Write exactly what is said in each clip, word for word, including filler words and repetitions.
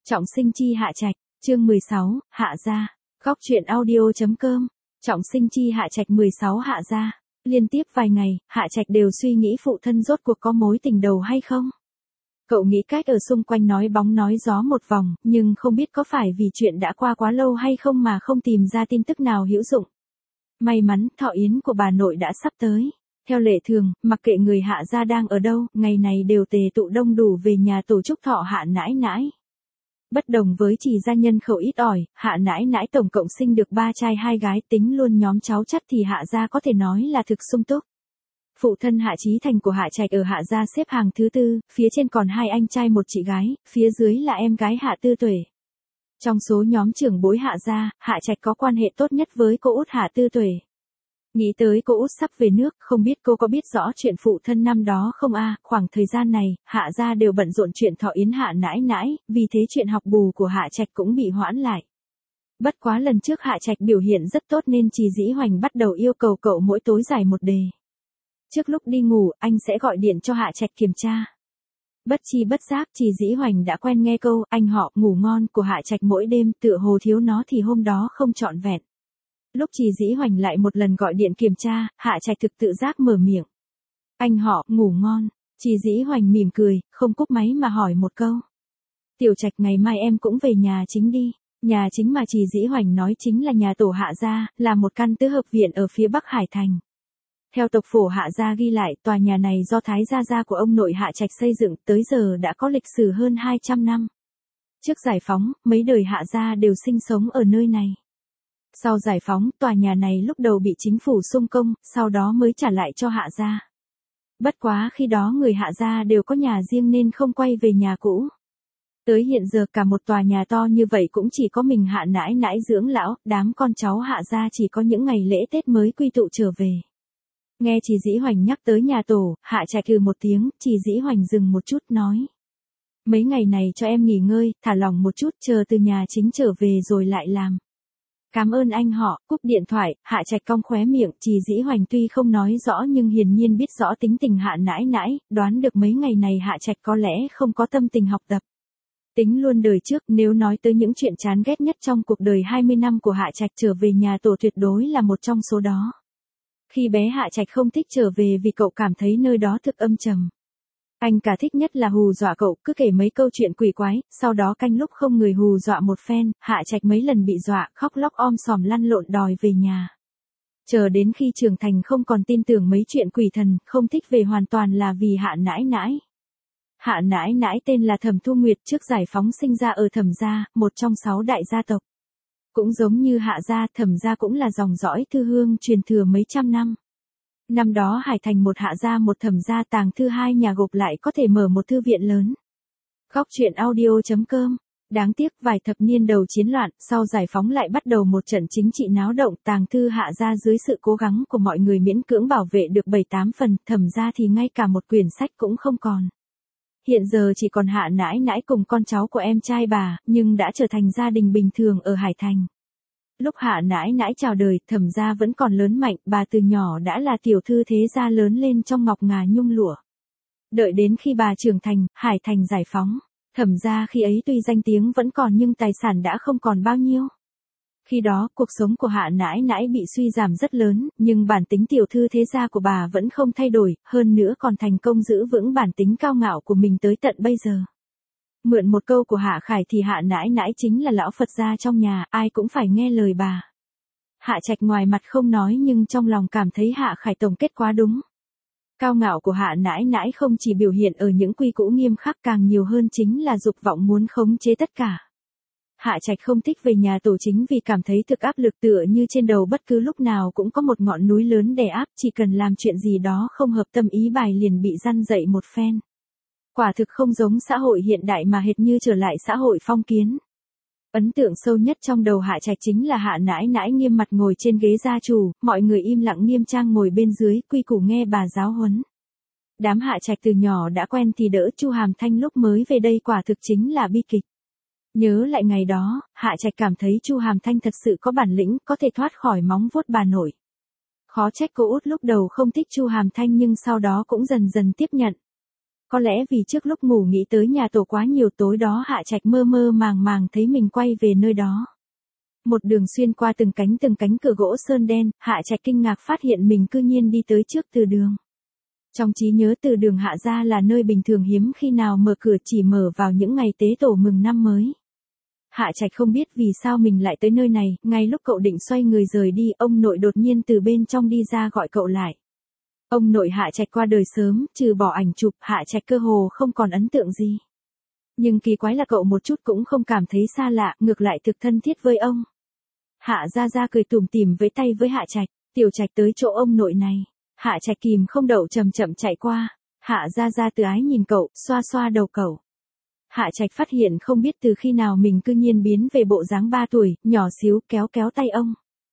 Trọng sinh chi Hạ Trạch, chương mười sáu, Hạ gia. Góc truyện audio.com. Trọng sinh chi Hạ Trạch mười sáu Hạ gia. Liên tiếp vài ngày, Hạ Trạch đều suy nghĩ phụ thân rốt cuộc có mối tình đầu hay không. Cậu nghĩ cách ở xung quanh nói bóng nói gió một vòng, nhưng không biết có phải vì chuyện đã qua quá lâu hay không mà không tìm ra tin tức nào hữu dụng. May mắn, thọ yến của bà nội đã sắp tới. Theo lệ thường, mặc kệ người Hạ gia đang ở đâu, ngày này đều tề tụ đông đủ về nhà tổ chức thọ Hạ nãi nãi. Bất đồng với Trì gia nhân khẩu ít ỏi, Hạ nãi nãi tổng cộng sinh được ba trai hai gái, tính luôn nhóm cháu chắt thì Hạ gia có thể nói là thực sung túc. Phụ thân Hạ Chí Thành của Hạ Trạch ở Hạ gia xếp hàng thứ tư, phía trên còn hai anh trai một chị gái, phía dưới là em gái Hạ Tư Tuệ. Trong số nhóm trưởng bối Hạ gia, Hạ Trạch có quan hệ tốt nhất với cô út Hạ Tư Tuệ. Nghĩ tới cô út sắp về nước, không biết cô có biết rõ chuyện phụ thân năm đó không a? À, khoảng thời gian này, Hạ gia đều bận rộn chuyện thọ yến Hạ nãi nãi, vì thế chuyện học bù của Hạ Trạch cũng bị hoãn lại. Bất quá lần trước Hạ Trạch biểu hiện rất tốt nên Trì Dĩ Hoành bắt đầu yêu cầu cậu mỗi tối giải một đề. Trước lúc đi ngủ, anh sẽ gọi điện cho Hạ Trạch kiểm tra. Bất chi bất giác, Trì Dĩ Hoành đã quen nghe câu anh họ ngủ ngon của Hạ Trạch mỗi đêm, tựa hồ thiếu nó thì hôm đó không trọn vẹn. Lúc Trì Dĩ Hoành lại một lần gọi điện kiểm tra, Hạ Trạch thực tự giác mở miệng. Anh họ, ngủ ngon. Trì Dĩ Hoành mỉm cười, không cúp máy mà hỏi một câu. Tiểu Trạch, ngày mai em cũng về nhà chính đi. Nhà chính mà Trì Dĩ Hoành nói chính là nhà tổ Hạ gia, là một căn tứ hợp viện ở phía Bắc Hải Thành. Theo tộc phổ Hạ gia ghi lại, tòa nhà này do Thái gia gia của ông nội Hạ Trạch xây dựng, tới giờ đã có lịch sử hơn hai trăm năm. Trước giải phóng, mấy đời Hạ gia đều sinh sống ở nơi này. Sau giải phóng, tòa nhà này lúc đầu bị chính phủ xung công, sau đó mới trả lại cho Hạ gia. Bất quá khi đó người Hạ gia đều có nhà riêng nên không quay về nhà cũ. Tới hiện giờ cả một tòa nhà to như vậy cũng chỉ có mình Hạ nãi nãi dưỡng lão, đám con cháu Hạ gia chỉ có những ngày lễ Tết mới quy tụ trở về. Nghe Trì Dĩ Hoành nhắc tới nhà tổ, Hạ Trạch ừ một tiếng, Trì Dĩ Hoành dừng một chút nói. Mấy ngày này cho em nghỉ ngơi, thả lỏng một chút, chờ từ nhà chính trở về rồi lại làm. Cảm ơn anh họ. Cúp điện thoại, Hạ Trạch cong khóe miệng. Trì Dĩ Hoành tuy không nói rõ nhưng hiển nhiên biết rõ tính tình Hạ nãi nãi, đoán được mấy ngày này Hạ Trạch có lẽ không có tâm tình học tập. Tính luôn đời trước, nếu nói tới những chuyện chán ghét nhất trong cuộc đời hai mươi năm của Hạ Trạch, trở về nhà tổ tuyệt đối là một trong số đó. Khi bé Hạ Trạch không thích trở về vì cậu cảm thấy nơi đó thực âm trầm. Anh cả thích nhất là hù dọa cậu, cứ kể mấy câu chuyện quỷ quái, sau đó canh lúc không người hù dọa một phen. Hạ Trạch mấy lần bị dọa, khóc lóc om sòm lăn lộn đòi về nhà. Chờ đến khi trưởng thành không còn tin tưởng mấy chuyện quỷ thần, không thích về hoàn toàn là vì Hạ nãi nãi. Hạ nãi nãi tên là Thẩm Thu Nguyệt, trước giải phóng sinh ra ở Thẩm gia, một trong sáu đại gia tộc. Cũng giống như Hạ gia, Thẩm gia cũng là dòng dõi thư hương truyền thừa mấy trăm năm. Năm đó Hải Thành một Hạ gia một Thẩm gia, tàng thư hai nhà gộp lại có thể mở một thư viện lớn. Góc truyện audio.com. Đáng tiếc vài thập niên đầu chiến loạn, sau giải phóng lại bắt đầu một trận chính trị náo động, tàng thư Hạ gia dưới sự cố gắng của mọi người miễn cưỡng bảo vệ được bảy tám phần, Thẩm gia thì ngay cả một quyển sách cũng không còn. Hiện giờ chỉ còn Hạ nãi nãi cùng con cháu của em trai bà, nhưng đã trở thành gia đình bình thường ở Hải Thành. Lúc Hạ nãi nãi chào đời, Thẩm gia vẫn còn lớn mạnh, bà từ nhỏ đã là tiểu thư thế gia lớn lên trong ngọc ngà nhung lụa. Đợi đến khi bà trưởng thành, Hải Thành giải phóng, Thẩm gia khi ấy tuy danh tiếng vẫn còn nhưng tài sản đã không còn bao nhiêu. Khi đó, cuộc sống của Hạ nãi nãi bị suy giảm rất lớn, nhưng bản tính tiểu thư thế gia của bà vẫn không thay đổi, hơn nữa còn thành công giữ vững bản tính cao ngạo của mình tới tận bây giờ. Mượn một câu của Hạ Khải thì Hạ nãi nãi chính là lão Phật gia trong nhà, ai cũng phải nghe lời bà. Hạ Trạch ngoài mặt không nói nhưng trong lòng cảm thấy Hạ Khải tổng kết quá đúng. Cao ngạo của Hạ nãi nãi không chỉ biểu hiện ở những quy củ nghiêm khắc, càng nhiều hơn chính là dục vọng muốn khống chế tất cả. Hạ Trạch không thích về nhà tổ chính vì cảm thấy thực áp lực, tựa như trên đầu bất cứ lúc nào cũng có một ngọn núi lớn đè áp, chỉ cần làm chuyện gì đó không hợp tâm ý bài liền bị răn dậy một phen. Quả thực không giống xã hội hiện đại mà hệt như trở lại xã hội phong kiến. Ấn tượng sâu nhất trong đầu Hạ Trạch chính là Hạ nãi nãi nghiêm mặt ngồi trên ghế gia chủ, mọi người im lặng nghiêm trang ngồi bên dưới, quy củ nghe bà giáo huấn. Đám Hạ Trạch từ nhỏ đã quen thì đỡ, Chu Hàm Thanh lúc mới về đây quả thực chính là bi kịch. Nhớ lại ngày đó, Hạ Trạch cảm thấy Chu Hàm Thanh thật sự có bản lĩnh, có thể thoát khỏi móng vuốt bà nội. Khó trách cô út lúc đầu không thích Chu Hàm Thanh nhưng sau đó cũng dần dần tiếp nhận. Có lẽ vì trước lúc ngủ nghĩ tới nhà tổ quá nhiều, tối đó Hạ Trạch mơ mơ màng màng thấy mình quay về nơi đó. Một đường xuyên qua từng cánh từng cánh cửa gỗ sơn đen, Hạ Trạch kinh ngạc phát hiện mình cư nhiên đi tới trước từ đường. Trong trí nhớ từ đường Hạ gia là nơi bình thường hiếm khi nào mở cửa, chỉ mở vào những ngày tế tổ mừng năm mới. Hạ Trạch không biết vì sao mình lại tới nơi này, ngay lúc cậu định xoay người rời đi, ông nội đột nhiên từ bên trong đi ra gọi cậu lại. Ông nội Hạ Trạch qua đời sớm, trừ bỏ ảnh chụp, Hạ Trạch cơ hồ không còn ấn tượng gì. Nhưng kỳ quái là cậu một chút cũng không cảm thấy xa lạ, ngược lại thực thân thiết với ông. Hạ Gia Gia cười tủm tỉm với tay với Hạ Trạch, Tiểu Trạch tới chỗ ông nội này. Hạ Trạch kìm không đậu chậm chậm chạy qua. Hạ Gia Gia từ ái nhìn cậu, xoa xoa đầu cậu. Hạ Trạch phát hiện không biết từ khi nào mình cư nhiên biến về bộ dáng ba tuổi, nhỏ xíu, kéo kéo tay ông.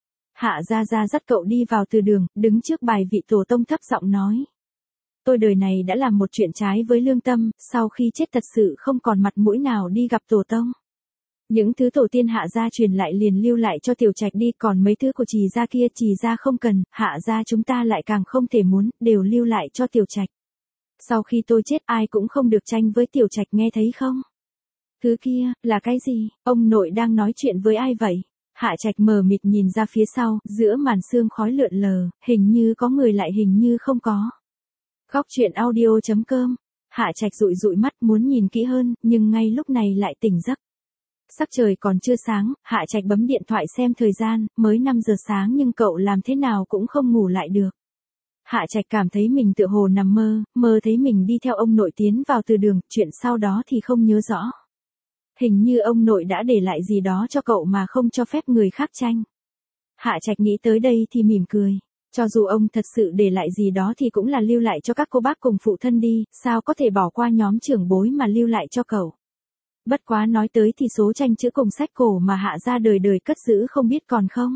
Hạ Gia Gia dắt cậu đi vào từ đường, đứng trước bài vị tổ tông thấp giọng nói. Tôi đời này đã làm một chuyện trái với lương tâm, sau khi chết thật sự không còn mặt mũi nào đi gặp tổ tông. Những thứ tổ tiên Hạ gia truyền lại liền lưu lại cho Tiểu Trạch đi, còn mấy thứ của Trì gia kia Trì gia không cần, Hạ gia chúng ta lại càng không thể muốn, đều lưu lại cho Tiểu Trạch. Sau khi tôi chết ai cũng không được tranh với Tiểu Trạch, nghe thấy không? Thứ kia, là cái gì? Ông nội đang nói chuyện với ai vậy? Hạ Trạch mờ mịt nhìn ra phía sau, giữa màn sương khói lượn lờ, hình như có người lại hình như không có. Góc truyện audio chấm com. Hạ Trạch dụi dụi mắt muốn nhìn kỹ hơn, nhưng ngay lúc này lại tỉnh giấc. Sắc trời còn chưa sáng, Hạ Trạch bấm điện thoại xem thời gian, mới năm giờ sáng nhưng cậu làm thế nào cũng không ngủ lại được. Hạ Trạch cảm thấy mình tựa hồ nằm mơ, mơ thấy mình đi theo ông nội tiến vào từ đường, chuyện sau đó thì không nhớ rõ. Hình như ông nội đã để lại gì đó cho cậu mà không cho phép người khác tranh. Hạ Trạch nghĩ tới đây thì mỉm cười. Cho dù ông thật sự để lại gì đó thì cũng là lưu lại cho các cô bác cùng phụ thân đi, sao có thể bỏ qua nhóm trưởng bối mà lưu lại cho cậu. Bất quá nói tới thì số tranh chữ cùng sách cổ mà Hạ gia đời đời cất giữ không biết còn không.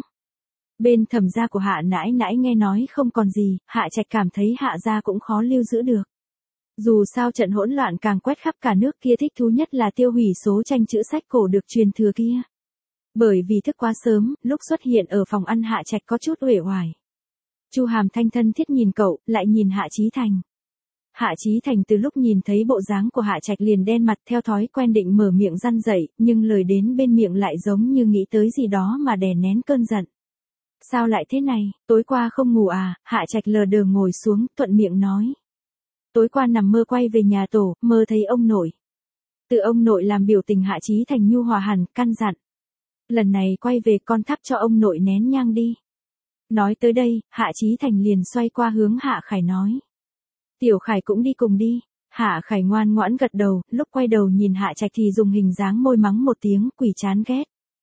Bên thẩm gia của Hạ nãi nãi nghe nói không còn gì, Hạ Trạch cảm thấy Hạ gia cũng khó lưu giữ được. Dù sao trận hỗn loạn càng quét khắp cả nước kia, thích thú nhất là tiêu hủy số tranh chữ sách cổ được truyền thừa kia. Bởi vì thức quá sớm, lúc xuất hiện ở phòng ăn Hạ Trạch có chút uể oải. Chu Hàm Thanh thân thiết nhìn cậu, lại nhìn Hạ Chí Thành. Hạ Chí Thành từ lúc nhìn thấy bộ dáng của Hạ Trạch liền đen mặt, theo thói quen định mở miệng răn dậy, nhưng lời đến bên miệng lại giống như nghĩ tới gì đó mà đè nén cơn giận. Sao lại thế này, tối qua không ngủ à? Hạ Trạch lờ đờ ngồi xuống, thuận miệng nói. Tối qua nằm mơ quay về nhà tổ, mơ thấy ông nội. Từ ông nội làm biểu tình Hạ Chí Thành nhu hòa hẳn, căn dặn. Lần này quay về con thắp cho ông nội nén nhang đi. Nói tới đây, Hạ Chí Thành liền xoay qua hướng Hạ Khải nói. Tiểu Khải cũng đi cùng đi. Hạ Khải ngoan ngoãn gật đầu, lúc quay đầu nhìn Hạ Trạch thì dùng hình dáng môi mắng một tiếng, quỷ chán ghét.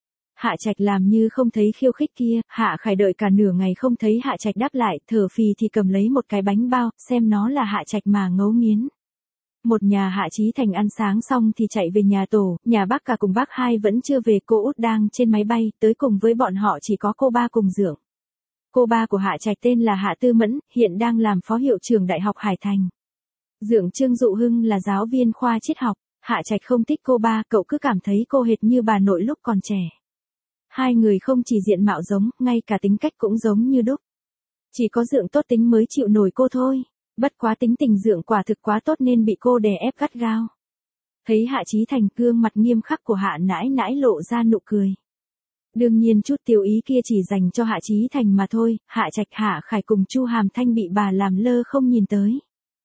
Hạ Trạch làm như không thấy khiêu khích kia, Hạ Khải đợi cả nửa ngày không thấy Hạ Trạch đáp lại, thở phì thì cầm lấy một cái bánh bao, xem nó là Hạ Trạch mà ngấu nghiến. Một nhà Hạ Chí Thành ăn sáng xong thì chạy về nhà tổ, nhà bác cả cùng bác hai vẫn chưa về, cô út đang trên máy bay, tới cùng với bọn họ chỉ có cô ba cùng Dượng. Cô ba của Hạ Trạch tên là Hạ Tư Mẫn, hiện đang làm phó hiệu trưởng Đại học Hải Thành. Dượng Trương Dụ Hưng là giáo viên khoa triết học. Hạ Trạch không thích cô ba, cậu cứ cảm thấy cô hệt như bà nội lúc còn trẻ. Hai người không chỉ diện mạo giống, ngay cả tính cách cũng giống như đúc. Chỉ có Dượng tốt tính mới chịu nổi cô thôi. Bất quá tính tình Dượng quả thực quá tốt nên bị cô đè ép gắt gao. Thấy Hạ Chí Thành, gương mặt nghiêm khắc của Hạ nãi nãi lộ ra nụ cười. Đương nhiên chút tiêu ý kia chỉ dành cho Hạ Chí Thành mà thôi, Hạ Trạch Hạ Khải cùng Chu Hàm Thanh bị bà làm lơ không nhìn tới.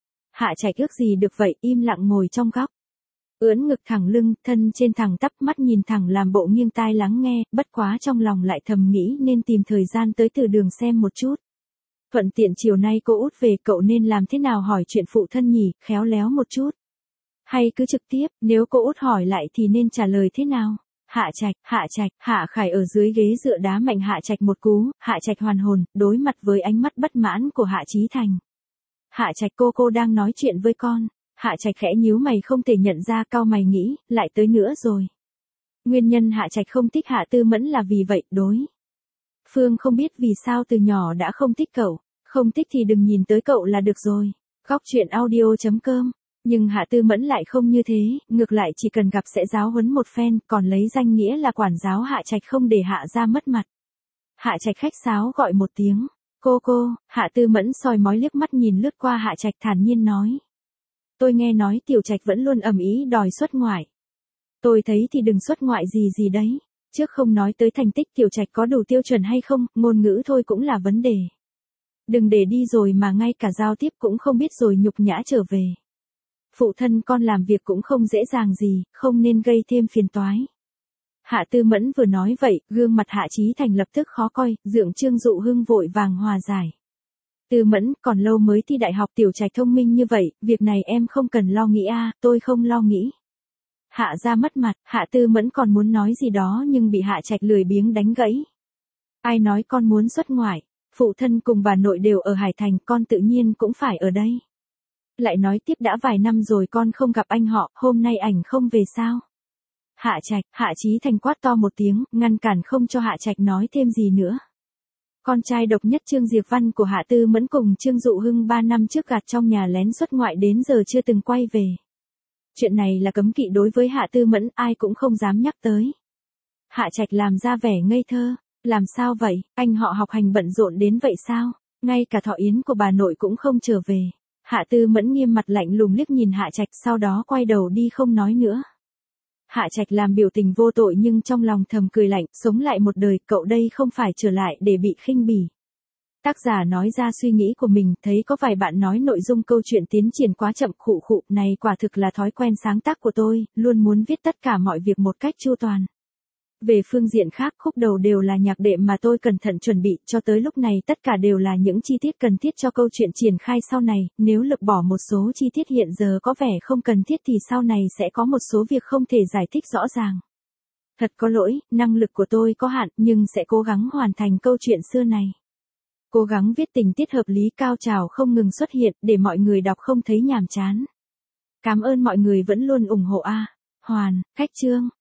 Hạ Trạch ước gì được vậy, im lặng ngồi trong góc. Ưỡn ngực thẳng lưng, thân trên thẳng tắp, mắt nhìn thẳng làm bộ nghiêng tai lắng nghe, bất quá trong lòng lại thầm nghĩ nên tìm thời gian tới từ đường xem một chút. Thuận tiện chiều nay cô út về, cậu nên làm thế nào hỏi chuyện phụ thân nhỉ, khéo léo một chút. Hay cứ trực tiếp, nếu cô út hỏi lại thì nên trả lời thế nào? Hạ Trạch, Hạ Trạch, Hạ Khải ở dưới ghế dựa đá mạnh Hạ Trạch một cú, Hạ Trạch hoàn hồn, đối mặt với ánh mắt bất mãn của Hạ Chí Thành. Hạ Trạch, cô cô đang nói chuyện với con. Hạ Trạch khẽ nhíu mày không thể nhận ra, cau mày nghĩ, lại tới nữa rồi. Nguyên nhân Hạ Trạch không thích Hạ Tư Mẫn là vì vậy, đối. Phương không biết vì sao từ nhỏ đã không thích cậu, không thích thì đừng nhìn tới cậu là được rồi. Góc truyện audio chấm com. Nhưng Hạ Tư Mẫn lại không như thế, ngược lại chỉ cần gặp sẽ giáo huấn một phen, còn lấy danh nghĩa là quản giáo Hạ Trạch không để Hạ ra mất mặt. Hạ Trạch khách sáo gọi một tiếng, cô cô, Hạ Tư Mẫn soi mói liếc mắt nhìn lướt qua Hạ Trạch thản nhiên nói. Tôi nghe nói Tiểu Trạch vẫn luôn ầm ĩ đòi xuất ngoại. Tôi thấy thì đừng xuất ngoại gì gì đấy. Trước không nói tới thành tích Tiểu Trạch có đủ tiêu chuẩn hay không, ngôn ngữ thôi cũng là vấn đề. Đừng để đi rồi mà ngay cả giao tiếp cũng không biết rồi nhục nhã trở về. Phụ thân con làm việc cũng không dễ dàng gì, không nên gây thêm phiền toái. Hạ Tư Mẫn vừa nói vậy, gương mặt Hạ Chí Thành lập tức khó coi, Dượng Trương Dụ Hưng vội vàng hòa giải. Tư Mẫn, còn lâu mới thi đại học, Tiểu Trạch thông minh như vậy, việc này em không cần lo nghĩ a, tôi không lo nghĩ. Hạ ra mất mặt, Hạ Tư Mẫn còn muốn nói gì đó nhưng bị Hạ Trạch lười biếng đánh gãy. Ai nói con muốn xuất ngoại, phụ thân cùng bà nội đều ở Hải Thành, con tự nhiên cũng phải ở đây. Lại nói tiếp đã vài năm rồi con không gặp anh họ, hôm nay ảnh không về sao? Hạ Trạch, Hạ Chí Thành quát to một tiếng, ngăn cản không cho Hạ Trạch nói thêm gì nữa. Con trai độc nhất Trương Diệp Văn của Hạ Tư Mẫn cùng Trương Dụ Hưng ba năm trước gạt trong nhà lén xuất ngoại đến giờ chưa từng quay về. Chuyện này là cấm kỵ đối với Hạ Tư Mẫn, ai cũng không dám nhắc tới. Hạ Trạch làm ra vẻ ngây thơ, làm sao vậy, anh họ học hành bận rộn đến vậy sao, ngay cả thọ yến của bà nội cũng không trở về. Hạ Tư Mẫn nghiêm mặt lạnh lùng liếc nhìn Hạ Trạch, sau đó quay đầu đi không nói nữa. Hạ Trạch làm biểu tình vô tội nhưng trong lòng thầm cười lạnh, sống lại một đời, cậu đây không phải trở lại để bị khinh bỉ. Tác giả nói ra suy nghĩ của mình, thấy có vài bạn nói nội dung câu chuyện tiến triển quá chậm, khụ khụ, này quả thực là thói quen sáng tác của tôi, luôn muốn viết tất cả mọi việc một cách chu toàn. Về phương diện khác, khúc đầu đều là nhạc đệm mà tôi cẩn thận chuẩn bị, cho tới lúc này tất cả đều là những chi tiết cần thiết cho câu chuyện triển khai sau này, nếu lược bỏ một số chi tiết hiện giờ có vẻ không cần thiết thì sau này sẽ có một số việc không thể giải thích rõ ràng. Thật có lỗi, năng lực của tôi có hạn, nhưng sẽ cố gắng hoàn thành câu chuyện xưa này. Cố gắng viết tình tiết hợp lý, cao trào không ngừng xuất hiện, để mọi người đọc không thấy nhàm chán. Cảm ơn mọi người vẫn luôn ủng hộ A. Hoàn, Khách Chương.